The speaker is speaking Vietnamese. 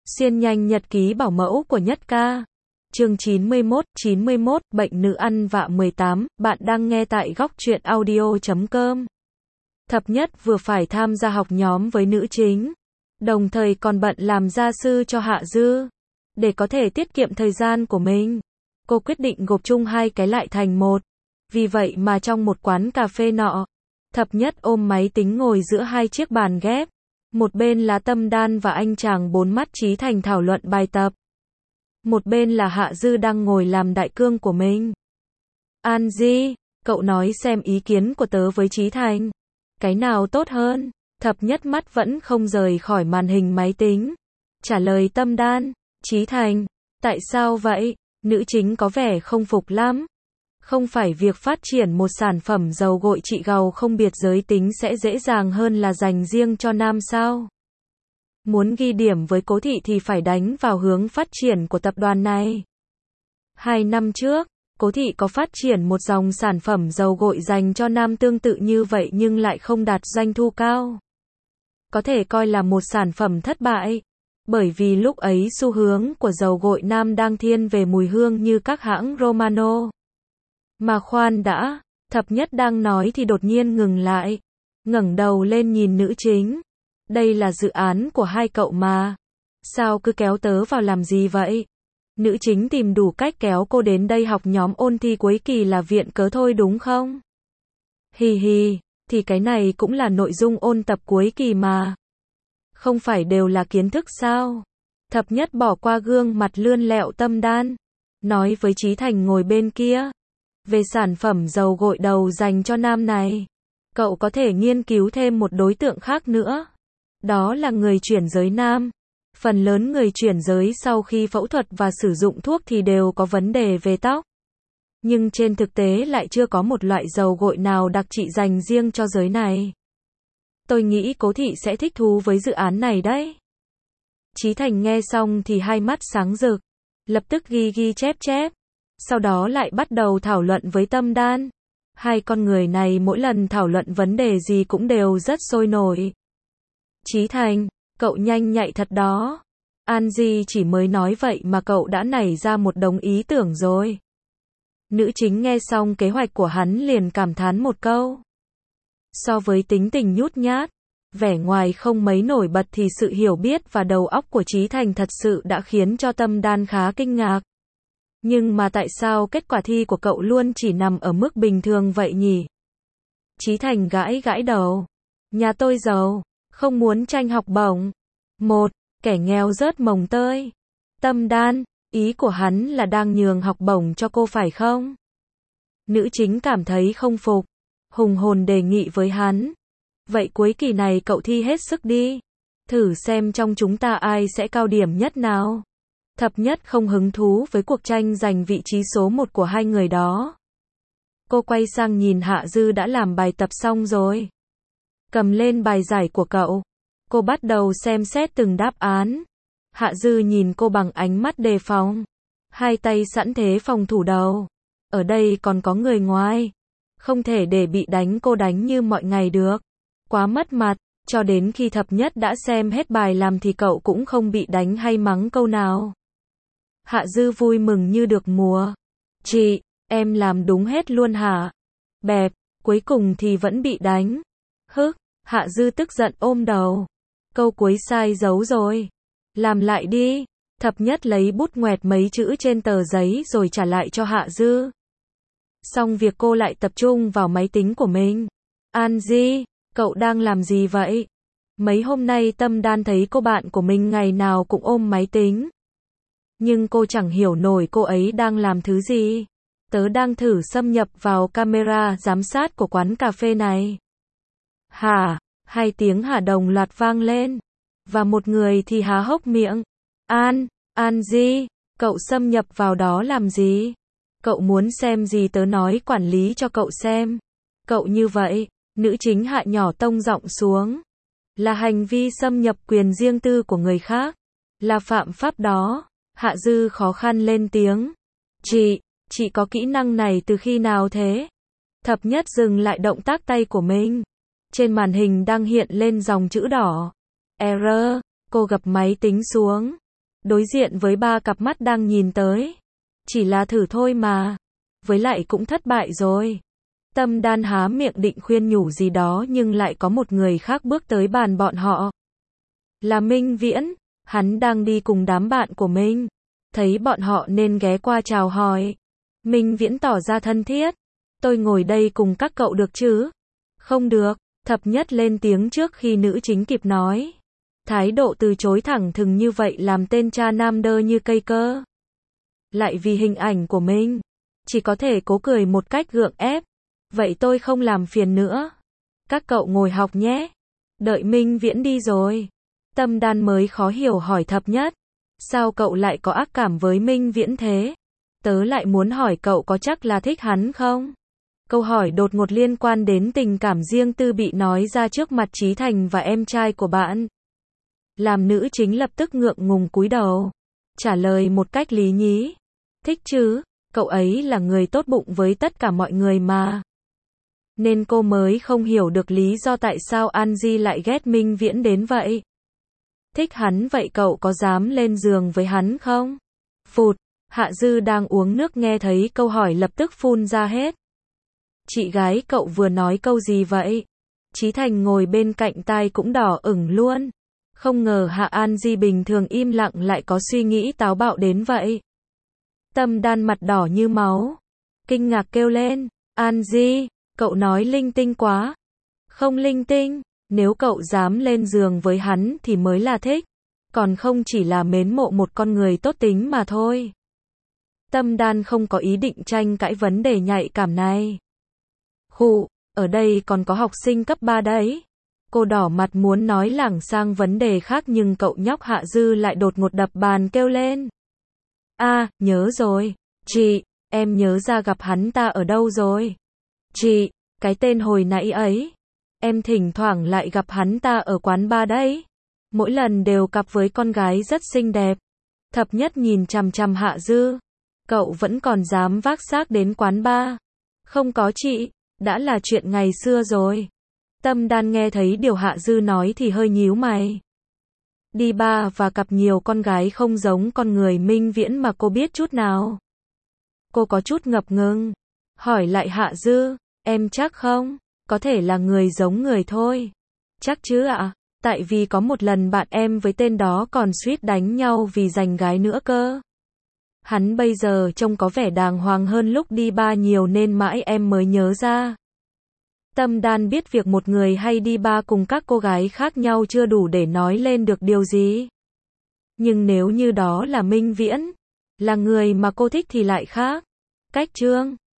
Siêu nhanh nhật ký bảo mẫu của Nhất Ca. Chương 91, bệnh nữ ăn vạ 18, bạn đang nghe tại góc truyện audio.com. Thập Nhất vừa phải tham gia học nhóm với nữ chính, đồng thời còn bận làm gia sư cho Hạ Dư. Để có thể tiết kiệm thời gian của mình, cô quyết định gộp chung hai cái lại thành một. Vì vậy mà trong một quán cà phê nọ, Thập Nhất ôm máy tính ngồi giữa hai chiếc bàn ghép. Một bên là Tâm Đan và anh chàng bốn mắt Chí Thành thảo luận bài tập. Một bên là Hạ Dư đang ngồi làm đại cương của mình. An Di, cậu nói xem ý kiến của tớ với Chí Thành. Cái nào tốt hơn? Thập Nhất mắt vẫn không rời khỏi màn hình máy tính. Trả lời Tâm Đan. Chí Thành, tại sao vậy? Nữ chính có vẻ không phục lắm. Không phải việc phát triển một sản phẩm dầu gội trị gầu không biệt giới tính sẽ dễ dàng hơn là dành riêng cho nam sao? Muốn ghi điểm với Cố Thị thì phải đánh vào hướng phát triển của tập đoàn này. 2 năm trước, Cố Thị có phát triển một dòng sản phẩm dầu gội dành cho nam tương tự như vậy nhưng lại không đạt doanh thu cao. Có thể coi là một sản phẩm thất bại. Bởi vì lúc ấy xu hướng của dầu gội nam đang thiên về mùi hương như các hãng Romano. Mà khoan đã, Thập Nhất đang nói thì đột nhiên ngừng lại. Ngẩng đầu lên nhìn nữ chính. Đây là dự án của hai cậu mà. Sao cứ kéo tớ vào làm gì vậy? Nữ chính tìm đủ cách kéo cô đến đây học nhóm ôn thi cuối kỳ là viện cớ thôi đúng không? Hì hì, thì cái này cũng là nội dung ôn tập cuối kỳ mà. Không phải đều là kiến thức sao? Thập Nhất bỏ qua gương mặt lươn lẹo Tâm Đan. Nói với Chí Thành ngồi bên kia. Về sản phẩm dầu gội đầu dành cho nam này, cậu có thể nghiên cứu thêm một đối tượng khác nữa. Đó là người chuyển giới nam. Phần lớn người chuyển giới sau khi phẫu thuật và sử dụng thuốc thì đều có vấn đề về tóc. Nhưng trên thực tế lại chưa có một loại dầu gội nào đặc trị dành riêng cho giới này. Tôi nghĩ Cố Thị sẽ thích thú với dự án này đấy. Chí Thành nghe xong thì hai mắt sáng rực, lập tức ghi chép. Sau đó lại bắt đầu thảo luận với Tâm Đan. Hai con người này mỗi lần thảo luận vấn đề gì cũng đều rất sôi nổi. Chí Thành, cậu nhanh nhạy thật đó. An Di chỉ mới nói vậy mà cậu đã nảy ra một đống ý tưởng rồi. Nữ chính nghe xong kế hoạch của hắn liền cảm thán một câu. So với tính tình nhút nhát, vẻ ngoài không mấy nổi bật thì sự hiểu biết và đầu óc của Chí Thành thật sự đã khiến cho Tâm Đan khá kinh ngạc. Nhưng mà tại sao kết quả thi của cậu luôn chỉ nằm ở mức bình thường vậy nhỉ? Chí Thành gãi đầu. Nhà tôi giàu, không muốn tranh học bổng. Một, kẻ nghèo rớt mồng tơi. Tâm Đan, ý của hắn là đang nhường học bổng cho cô phải không? Nữ chính cảm thấy không phục, hùng hồn đề nghị với hắn. Vậy cuối kỳ này cậu thi hết sức đi. Thử xem trong chúng ta ai sẽ cao điểm nhất nào. Thập Nhất không hứng thú với cuộc tranh giành vị trí số 1 của hai người đó. Cô quay sang nhìn Hạ Dư đã làm bài tập xong rồi. Cầm lên bài giải của cậu. Cô bắt đầu xem xét từng đáp án. Hạ Dư nhìn cô bằng ánh mắt đề phòng. Hai tay sẵn thế phòng thủ đầu. Ở đây còn có người ngoài. Không thể để bị đánh cô đánh như mọi ngày được. Quá mất mặt. Cho đến khi Thập Nhất đã xem hết bài làm thì cậu cũng không bị đánh hay mắng câu nào. Hạ Dư vui mừng như được mùa. Chị, em làm đúng hết luôn hả? Bẹp, cuối cùng thì vẫn bị đánh. Hức, Hạ Dư tức giận ôm đầu. Câu cuối sai dấu rồi. Làm lại đi. Thập Nhất lấy bút ngoẹt mấy chữ trên tờ giấy rồi trả lại cho Hạ Dư. Xong việc cô lại tập trung vào máy tính của mình. An Di, cậu đang làm gì vậy? Mấy hôm nay Tâm Đan thấy cô bạn của mình ngày nào cũng ôm máy tính. Nhưng cô chẳng hiểu nổi cô ấy đang làm thứ gì. Tớ đang thử xâm nhập vào camera giám sát của quán cà phê này. Hả? Hai tiếng hả đồng loạt vang lên. Và một người thì há hốc miệng. An Di, cậu xâm nhập vào đó làm gì? Cậu muốn xem gì tớ nói quản lý cho cậu xem. Cậu như vậy, nữ chính hạ nhỏ tông giọng xuống. Là hành vi xâm nhập quyền riêng tư của người khác. Là phạm pháp đó. Hạ Dư khó khăn lên tiếng. Chị có kỹ năng này từ khi nào thế? Thập Nhất dừng lại động tác tay của mình. Trên màn hình đang hiện lên dòng chữ đỏ. Error, cô gập máy tính xuống. đối diện với 3 cặp mắt đang nhìn tới. Chỉ là thử thôi mà. Với lại cũng thất bại rồi. Tâm Đan há miệng định khuyên nhủ gì đó nhưng lại có một người khác bước tới bàn bọn họ. Là Minh Viễn, hắn đang đi cùng đám bạn của mình. Thấy bọn họ nên ghé qua chào hỏi. Minh Viễn tỏ ra thân thiết. Tôi ngồi đây cùng các cậu được chứ? Không được, Thập Nhất lên tiếng trước khi nữ chính kịp nói. Thái độ từ chối thẳng thừng như vậy làm tên cha nam đơ như cây cơ. Lại vì hình ảnh của mình, chỉ có thể cố cười một cách gượng ép. Vậy tôi không làm phiền nữa. Các cậu ngồi học nhé. Đợi Minh Viễn đi rồi. Tâm Đan mới khó hiểu hỏi Thập Nhất. Sao cậu lại có ác cảm với Minh Viễn thế? Tớ lại muốn hỏi cậu có chắc là thích hắn không? Câu hỏi đột ngột liên quan đến tình cảm riêng tư bị nói ra trước mặt Chí Thành và em trai của bạn. Làm nữ chính lập tức ngượng ngùng cúi đầu. Trả lời một cách lý nhí. Thích chứ, cậu ấy là người tốt bụng với tất cả mọi người mà. Nên cô mới không hiểu được lý do tại sao Angie lại ghét Minh Viễn đến vậy. Thích hắn vậy cậu có dám lên giường với hắn không? Phụt, Hạ Dư đang uống nước nghe thấy câu hỏi lập tức phun ra hết. Chị gái cậu vừa nói câu gì vậy? Chí Thành ngồi bên cạnh tai cũng đỏ ửng luôn. Không ngờ Hạ Angie bình thường im lặng lại có suy nghĩ táo bạo đến vậy. Tâm Đan mặt đỏ như máu. Kinh ngạc kêu lên. Angie, cậu nói linh tinh quá. Không linh tinh, nếu cậu dám lên giường với hắn thì mới là thích. Còn không chỉ là mến mộ một con người tốt tính mà thôi. Tâm Đan không có ý định tranh cãi vấn đề nhạy cảm này. Khụ, ở đây còn có học sinh cấp 3 đấy. Cô đỏ mặt muốn nói lảng sang vấn đề khác nhưng cậu nhóc Hạ Dư lại đột ngột đập bàn kêu lên. Nhớ rồi. Chị, em nhớ ra gặp hắn ta ở đâu rồi. Chị, cái tên hồi nãy ấy. Em thỉnh thoảng lại gặp hắn ta ở quán bar đấy. Mỗi lần đều cặp với con gái rất xinh đẹp. Thập Nhất nhìn chằm chằm Hạ Dư. Cậu vẫn còn dám vác xác đến quán bar. Không có chị, đã là chuyện ngày xưa rồi. Tâm Đan nghe thấy điều Hạ Dư nói thì hơi nhíu mày. Đi bar và cặp nhiều con gái không giống con người Minh Viễn mà cô biết chút nào. Cô có chút ngập ngừng. Hỏi lại Hạ Dư, em chắc không? Có thể là người giống người thôi. Chắc chứ ạ? Tại vì có một lần bạn em với tên đó còn suýt đánh nhau vì giành gái nữa cơ. Hắn bây giờ trông có vẻ đàng hoàng hơn lúc đi bar nhiều nên mãi em mới nhớ ra. Tâm Đan biết việc một người hay đi bar cùng các cô gái khác nhau chưa đủ để nói lên được điều gì. Nhưng nếu như đó là Minh Viễn, là người mà cô thích thì lại khác. Cách chương